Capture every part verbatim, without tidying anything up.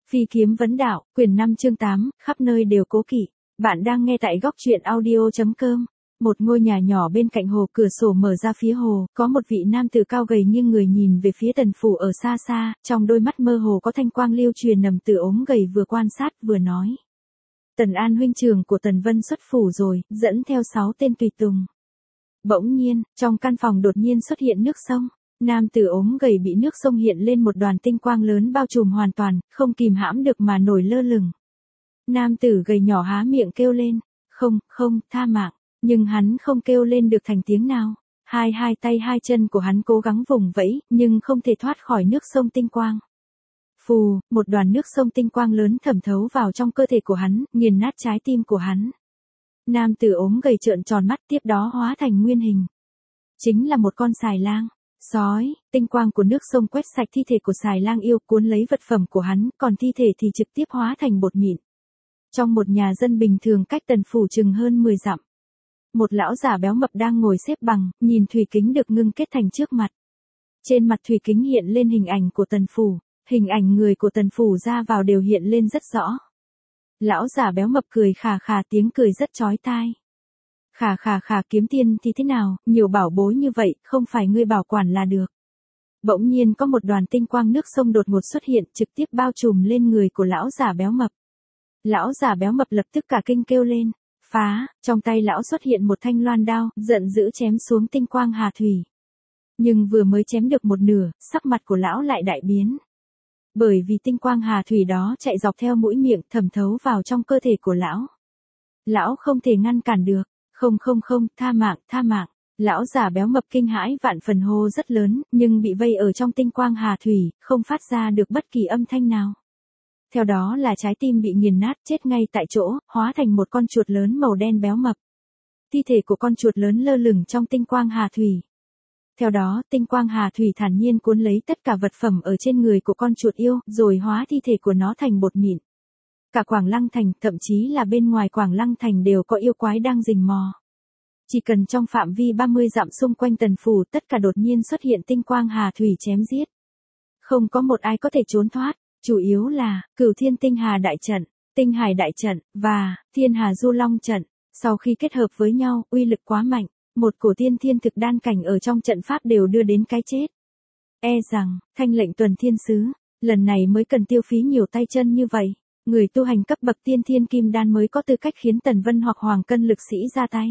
Phi kiếm vấn đạo, quyển năm chương tám, khắp nơi đều cố kỵ. Bạn đang nghe tại góc truyện audio chấm com. Một ngôi nhà nhỏ bên cạnh hồ, cửa sổ mở ra phía hồ, có một vị nam tử cao gầy nghiêng người nhìn về phía Tần phủ ở xa xa, trong đôi mắt mơ hồ có thanh quang lưu truyền. Nằm tử ốm gầy vừa quan sát vừa nói: Tần An huynh trưởng của Tần Vân xuất phủ rồi, dẫn theo sáu tên tùy tùng. Bỗng nhiên, trong căn phòng đột nhiên xuất hiện nước sông. Nam tử ốm gầy bị nước sông hiện lên một đoàn tinh quang lớn bao trùm hoàn toàn, không kìm hãm được mà nổi lơ lửng. Nam tử gầy nhỏ há miệng kêu lên: Không, không, tha mạng. Nhưng hắn không kêu lên được thành tiếng nào. Hai hai tay hai chân của hắn cố gắng vùng vẫy, nhưng không thể thoát khỏi nước sông tinh quang. Phù, một đoàn nước sông tinh quang lớn thẩm thấu vào trong cơ thể của hắn, nghiền nát trái tim của hắn. Nam tử ốm gầy trợn tròn mắt, tiếp đó hóa thành nguyên hình. Chính là một con xài lang. Sói, tinh quang của nước sông quét sạch thi thể của xài lang yêu, cuốn lấy vật phẩm của hắn, còn thi thể thì trực tiếp hóa thành bột mịn. Trong một nhà dân bình thường cách Tần phủ chừng hơn mười dặm, một lão già béo mập đang ngồi xếp bằng, nhìn thủy kính được ngưng kết thành trước mặt. Trên mặt thủy kính hiện lên hình ảnh của Tần phủ, hình ảnh người của Tần phủ ra vào đều hiện lên rất rõ. Lão già béo mập cười khà khà, tiếng cười rất chói tai. Khà khà khà, kiếm tiên thì thế nào, nhiều bảo bối như vậy, không phải ngươi bảo quản là được. Bỗng nhiên có một đoàn tinh quang nước sông đột ngột xuất hiện, trực tiếp bao trùm lên người của lão già béo mập. Lão già béo mập lập tức cả kinh kêu lên: Phá! Trong tay lão xuất hiện một thanh loan đao, giận dữ chém xuống tinh quang hà thủy. Nhưng vừa mới chém được một nửa, sắc mặt của lão lại đại biến. Bởi vì tinh quang hà thủy đó chạy dọc theo mũi miệng, thẩm thấu vào trong cơ thể của lão. Lão không thể ngăn cản được. Không không không, tha mạng, tha mạng. Lão già béo mập kinh hãi vạn phần hô rất lớn, nhưng bị vây ở trong tinh quang hà thủy, không phát ra được bất kỳ âm thanh nào. Theo đó là trái tim bị nghiền nát, chết ngay tại chỗ, hóa thành một con chuột lớn màu đen béo mập. Thi thể của con chuột lớn lơ lửng trong tinh quang hà thủy. Theo đó, tinh quang hà thủy thản nhiên cuốn lấy tất cả vật phẩm ở trên người của con chuột yêu, rồi hóa thi thể của nó thành bột mịn. Cả Quảng Lăng Thành, thậm chí là bên ngoài Quảng Lăng Thành đều có yêu quái đang rình mò. Chỉ cần trong phạm vi ba mươi dặm xung quanh Tần phủ, tất cả đột nhiên xuất hiện tinh quang hà thủy chém giết. Không có một ai có thể trốn thoát, chủ yếu là Cửu Thiên Tinh Hà Đại Trận, Tinh Hải Đại Trận và Thiên Hà Du Long Trận. Sau khi kết hợp với nhau, uy lực quá mạnh, một cổ tiên thiên thực đan cảnh ở trong trận pháp đều đưa đến cái chết. E rằng, Thanh lệnh tuần thiên sứ, lần này mới cần tiêu phí nhiều tay chân như vậy. Người tu hành cấp bậc tiên thiên kim đan mới có tư cách khiến Tần Vân hoặc Hoàng Cân lực sĩ ra tay.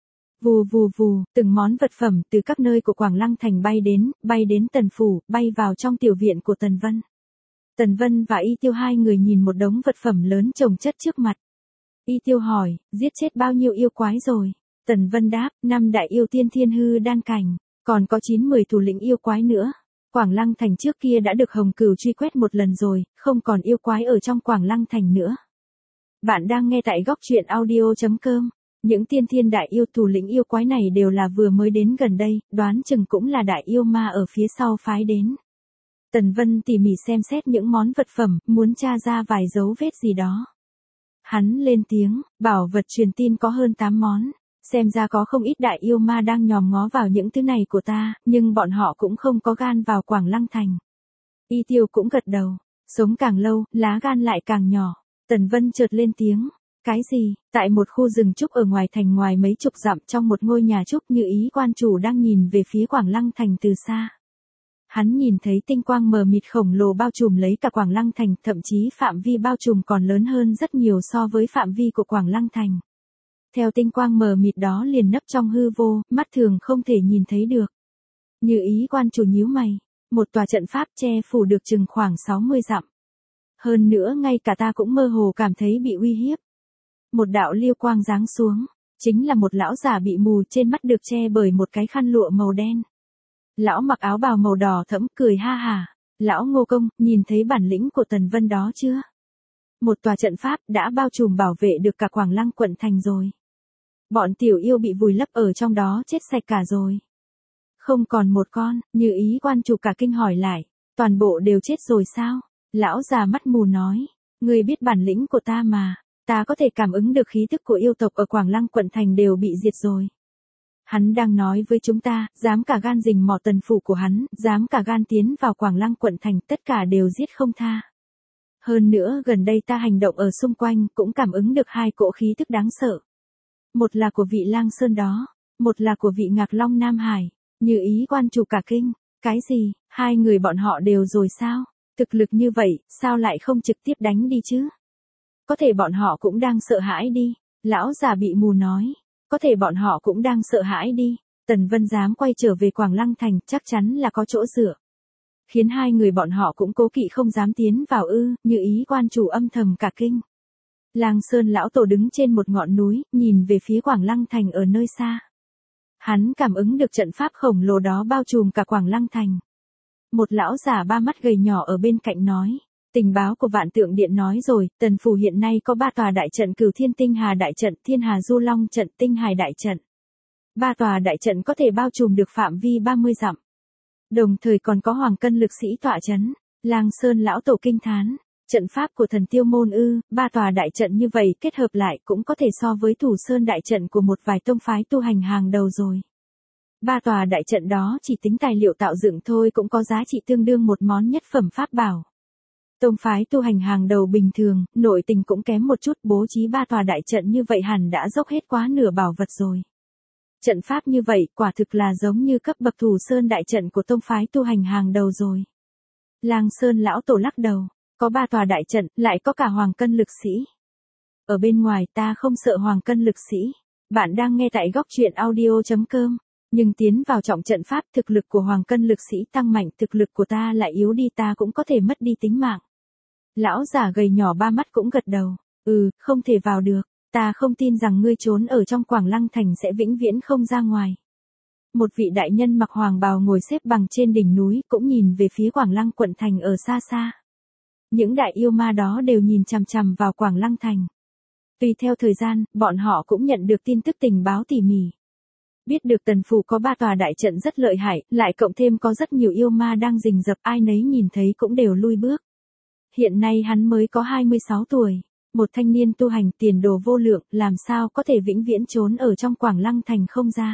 Vù vù vù, từng món vật phẩm từ các nơi của Quảng Lăng Thành bay đến, bay đến Tần phủ, bay vào trong tiểu viện của Tần Vân. Tần Vân và Y Tiêu hai người nhìn một đống vật phẩm lớn chồng chất trước mặt. Y Tiêu hỏi, giết chết bao nhiêu yêu quái rồi? Tần Vân đáp, năm đại yêu tiên thiên hư đan cảnh, còn có chín mười thủ lĩnh yêu quái nữa. Quảng Lăng Thành trước kia đã được Hồng Cửu truy quét một lần rồi, không còn yêu quái ở trong Quảng Lăng Thành nữa. Bạn đang nghe tại góc truyện audio chấm com. Những tiên thiên đại yêu thủ lĩnh yêu quái này đều là vừa mới đến gần đây, đoán chừng cũng là đại yêu ma ở phía sau phái đến. Tần Vân tỉ mỉ xem xét những món vật phẩm, muốn tra ra vài dấu vết gì đó. Hắn lên tiếng, bảo vật truyền tin có hơn tám món. Xem ra có không ít đại yêu ma đang nhòm ngó vào những thứ này của ta, nhưng bọn họ cũng không có gan vào Quảng Lăng Thành. Y Tiêu cũng gật đầu, sống càng lâu, lá gan lại càng nhỏ. Tần Vân chợt lên tiếng, cái gì? Tại một khu rừng trúc ở ngoài thành, ngoài mấy chục dặm, trong một ngôi nhà trúc, Như Ý quan chủ đang nhìn về phía Quảng Lăng Thành từ xa. Hắn nhìn thấy tinh quang mờ mịt khổng lồ bao trùm lấy cả Quảng Lăng Thành, thậm chí phạm vi bao trùm còn lớn hơn rất nhiều so với phạm vi của Quảng Lăng Thành. Theo tinh quang mờ mịt đó liền nấp trong hư vô, mắt thường không thể nhìn thấy được. Như Ý quan chủ nhíu mày, một tòa trận pháp che phủ được chừng khoảng sáu mươi dặm. Hơn nữa ngay cả ta cũng mơ hồ cảm thấy bị uy hiếp. Một đạo liêu quang giáng xuống, chính là một lão già bị mù, trên mắt được che bởi một cái khăn lụa màu đen. Lão mặc áo bào màu đỏ thẫm, cười ha hả. Lão Ngô Công, nhìn thấy bản lĩnh của Tần Vân đó chưa? Một tòa trận pháp đã bao trùm bảo vệ được cả Quảng Lăng quận thành rồi. Bọn tiểu yêu bị vùi lấp ở trong đó chết sạch cả rồi. Không còn một con. Như Ý quan chủ cả kinh hỏi lại, toàn bộ đều chết rồi sao? Lão già mắt mù nói, ngươi biết bản lĩnh của ta mà, ta có thể cảm ứng được khí tức của yêu tộc ở Quảng Lăng quận thành đều bị diệt rồi. Hắn đang nói với chúng ta, dám cả gan rình mò Tần phủ của hắn, dám cả gan tiến vào Quảng Lăng quận thành, tất cả đều giết không tha. Hơn nữa gần đây ta hành động ở xung quanh cũng cảm ứng được hai cỗ khí tức đáng sợ. Một là của vị Lang Sơn đó, một là của vị Ngạc Long Nam Hải. Như Ý quan chủ cả kinh, cái gì, hai người bọn họ đều rồi sao? Thực lực như vậy, sao lại không trực tiếp đánh đi chứ? Có thể bọn họ cũng đang sợ hãi đi. Lão già bị mù nói, có thể bọn họ cũng đang sợ hãi đi. Tần Vân dám quay trở về Quảng Lăng Thành chắc chắn là có chỗ dựa. Khiến hai người bọn họ cũng cố kỵ không dám tiến vào ư, Như Ý quan chủ âm thầm cả kinh. Lang Sơn lão tổ đứng trên một ngọn núi, nhìn về phía Quảng Lăng Thành ở nơi xa. Hắn cảm ứng được trận pháp khổng lồ đó bao trùm cả Quảng Lăng Thành. Một lão già ba mắt gầy nhỏ ở bên cạnh nói, tình báo của Vạn Tượng Điện nói rồi, Tần phủ hiện nay có ba tòa đại trận: Cửu Thiên Tinh Hà đại trận, Thiên Hà Du Long trận, Tinh Hải đại trận. Ba tòa đại trận có thể bao trùm được phạm vi ba mươi dặm. Đồng thời còn có Hoàng Cân lực sĩ tọa chấn. Lang Sơn lão tổ kinh thán, trận pháp của Thần Tiêu môn ư? Ba tòa đại trận như vậy kết hợp lại cũng có thể so với Thủ Sơn đại trận của một vài tông phái tu hành hàng đầu rồi. Ba tòa đại trận đó chỉ tính tài liệu tạo dựng thôi cũng có giá trị tương đương một món nhất phẩm pháp bảo. Tông phái tu hành hàng đầu bình thường, nội tình cũng kém một chút, bố trí ba tòa đại trận như vậy hẳn đã dốc hết quá nửa bảo vật rồi. Trận pháp như vậy quả thực là giống như cấp bậc Thủ Sơn đại trận của tông phái tu hành hàng đầu rồi. Lang Sơn lão tổ lắc đầu, có ba tòa đại trận, lại có cả Hoàng Cân lực sĩ. Ở bên ngoài ta không sợ Hoàng Cân lực sĩ. Bạn đang nghe tại góc truyện audio chấm com. Nhưng tiến vào trọng trận pháp, thực lực của Hoàng Cân lực sĩ tăng mạnh, thực lực của ta lại yếu đi, ta cũng có thể mất đi tính mạng. Lão già gầy nhỏ ba mắt cũng gật đầu, ừ, không thể vào được, ta không tin rằng ngươi trốn ở trong Quảng Lăng Thành sẽ vĩnh viễn không ra ngoài. Một vị đại nhân mặc hoàng bào ngồi xếp bằng trên đỉnh núi cũng nhìn về phía Quảng Lăng quận thành ở xa xa. Những đại yêu ma đó đều nhìn chằm chằm vào Quảng Lăng Thành. Tùy theo thời gian, bọn họ cũng nhận được tin tức tình báo tỉ mỉ. Biết được Tần phủ có ba tòa đại trận rất lợi hại, lại cộng thêm có rất nhiều yêu ma đang rình rập, ai nấy nhìn thấy cũng đều lui bước. Hiện nay hắn mới có hai mươi sáu tuổi, một thanh niên tu hành tiền đồ vô lượng, làm sao có thể vĩnh viễn trốn ở trong Quảng Lăng Thành không ra.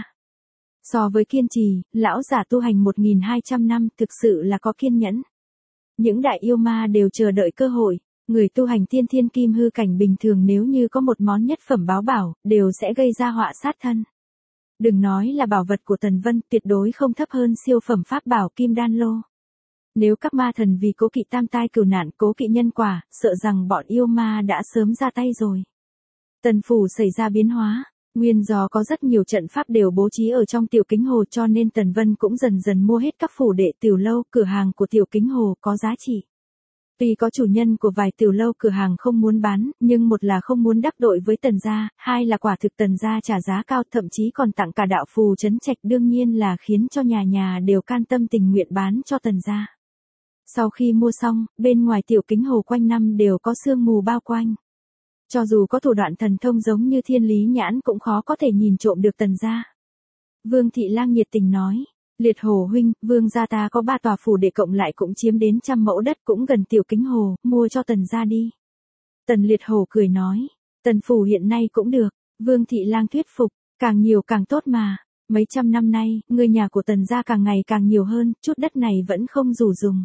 So với kiên trì, lão giả tu hành một nghìn hai trăm năm thực sự là có kiên nhẫn. Những đại yêu ma đều chờ đợi cơ hội, người tu hành tiên thiên kim hư cảnh bình thường nếu như có một món nhất phẩm báo bảo, đều sẽ gây ra họa sát thân. Đừng nói là bảo vật của Tần Vân, tuyệt đối không thấp hơn siêu phẩm pháp bảo Kim Đan Lô. Nếu các ma thần vì cố kỵ tam tai cửu nạn, cố kỵ nhân quả, sợ rằng bọn yêu ma đã sớm ra tay rồi. Tần phủ xảy ra biến hóa, nguyên do có rất nhiều trận pháp đều bố trí ở trong Tiểu Kính Hồ, cho nên Tần Vân cũng dần dần mua hết các phủ đệ tiểu lâu, cửa hàng của Tiểu Kính Hồ có giá trị. Tuy có chủ nhân của vài tiểu lâu cửa hàng không muốn bán, nhưng một là không muốn đắc tội với Tần gia, hai là quả thực Tần gia trả giá cao, thậm chí còn tặng cả đạo phù trấn trạch, đương nhiên là khiến cho nhà nhà đều can tâm tình nguyện bán cho Tần gia. Sau khi mua xong, bên ngoài Tiểu Kính Hồ quanh năm đều có sương mù bao quanh. Cho dù có thủ đoạn thần thông giống như Thiên Lý Nhãn cũng khó có thể nhìn trộm được Tần gia. Vương Thị Lang nhiệt tình nói, Liệt Hồ huynh, Vương gia ta có ba tòa phủ đệ cộng lại cũng chiếm đến trăm mẫu đất cũng gần Tiểu Kính Hồ, mua cho Tần gia đi. Tần Liệt Hồ cười nói, Tần phủ hiện nay cũng được. Vương Thị Lang thuyết phục, càng nhiều càng tốt mà. Mấy trăm năm nay, người nhà của Tần gia càng ngày càng nhiều hơn, chút đất này vẫn không đủ dùng.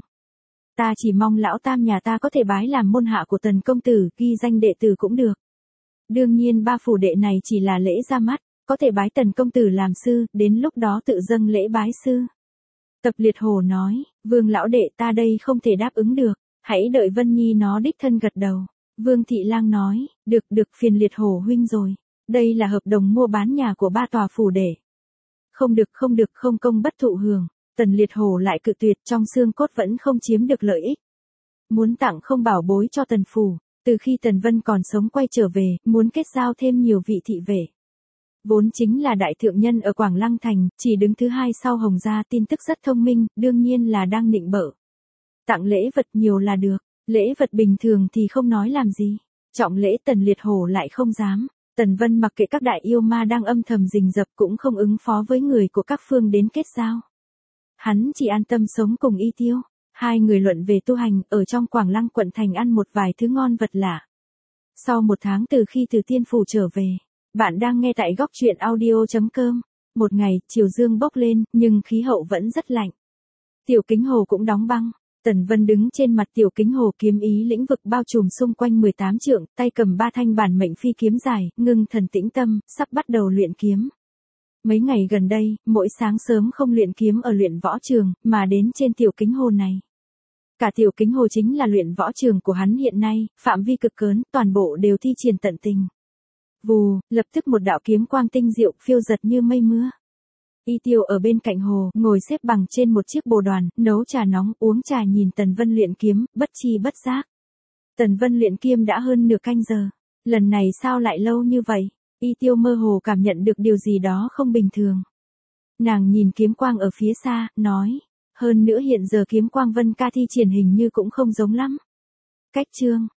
Ta chỉ mong lão tam nhà ta có thể bái làm môn hạ của Tần công tử, ghi danh đệ tử cũng được. Đương nhiên ba phủ đệ này chỉ là lễ ra mắt, có thể bái Tần công tử làm sư, đến lúc đó tự dâng lễ bái sư. Tập Liệt Hồ nói, Vương lão đệ ta đây không thể đáp ứng được, hãy đợi Vân Nhi nó đích thân gật đầu. Vương Thị Lang nói, được được phiền Liệt Hồ huynh rồi, đây là hợp đồng mua bán nhà của ba tòa phủ đệ. Không được không được, không công bất thụ hưởng. Tần Liệt Hồ lại cự tuyệt, trong xương cốt vẫn không chiếm được lợi ích. Muốn tặng không bảo bối cho Tần phủ, từ khi Tần Vân còn sống quay trở về, muốn kết giao thêm nhiều vị thị vệ. Vốn chính là đại thượng nhân ở Quảng Lăng Thành, chỉ đứng thứ hai sau Hồng gia, tin tức rất thông minh, đương nhiên là đang nịnh bợ. Tặng lễ vật nhiều là được, lễ vật bình thường thì không nói làm gì. Trọng lễ Tần Liệt Hồ lại không dám. Tần Vân mặc kệ các đại yêu ma đang âm thầm rình rập cũng không ứng phó với người của các phương đến kết giao. Hắn chỉ an tâm sống cùng Y Tiêu. Hai người luận về tu hành, ở trong Quảng Lăng quận thành ăn một vài thứ ngon vật lạ. Sau một tháng từ khi từ Tiên phủ trở về, bạn đang nghe tại góc truyện audio chấm com. Một ngày, chiều dương bốc lên, nhưng khí hậu vẫn rất lạnh. Tiểu Kính Hồ cũng đóng băng. Tần Vân đứng trên mặt tiểu kính hồ, kiếm ý lĩnh vực bao trùm xung quanh mười tám trượng, tay cầm ba thanh bản mệnh phi kiếm dài, ngưng thần tĩnh tâm, sắp bắt đầu luyện kiếm. Mấy ngày gần đây, mỗi sáng sớm không luyện kiếm ở luyện võ trường, mà đến trên tiểu kính hồ này. Cả tiểu kính hồ chính là luyện võ trường của hắn hiện nay, phạm vi cực lớn, toàn bộ đều thi triển tận tình. Vù, lập tức một đạo kiếm quang tinh diệu phiêu giật như mây mưa. Y Tiêu ở bên cạnh hồ, ngồi xếp bằng trên một chiếc bồ đoàn, nấu trà nóng, uống trà nhìn Tần Vân luyện kiếm, bất chi bất giác. Tần Vân luyện kiếm đã hơn nửa canh giờ. Lần này sao lại lâu như vậy? Y Tiêu mơ hồ cảm nhận được điều gì đó không bình thường. Nàng nhìn kiếm quang ở phía xa, nói. Hơn nữa hiện giờ kiếm quang Vân ca thi triển hình như cũng không giống lắm. Cách chương.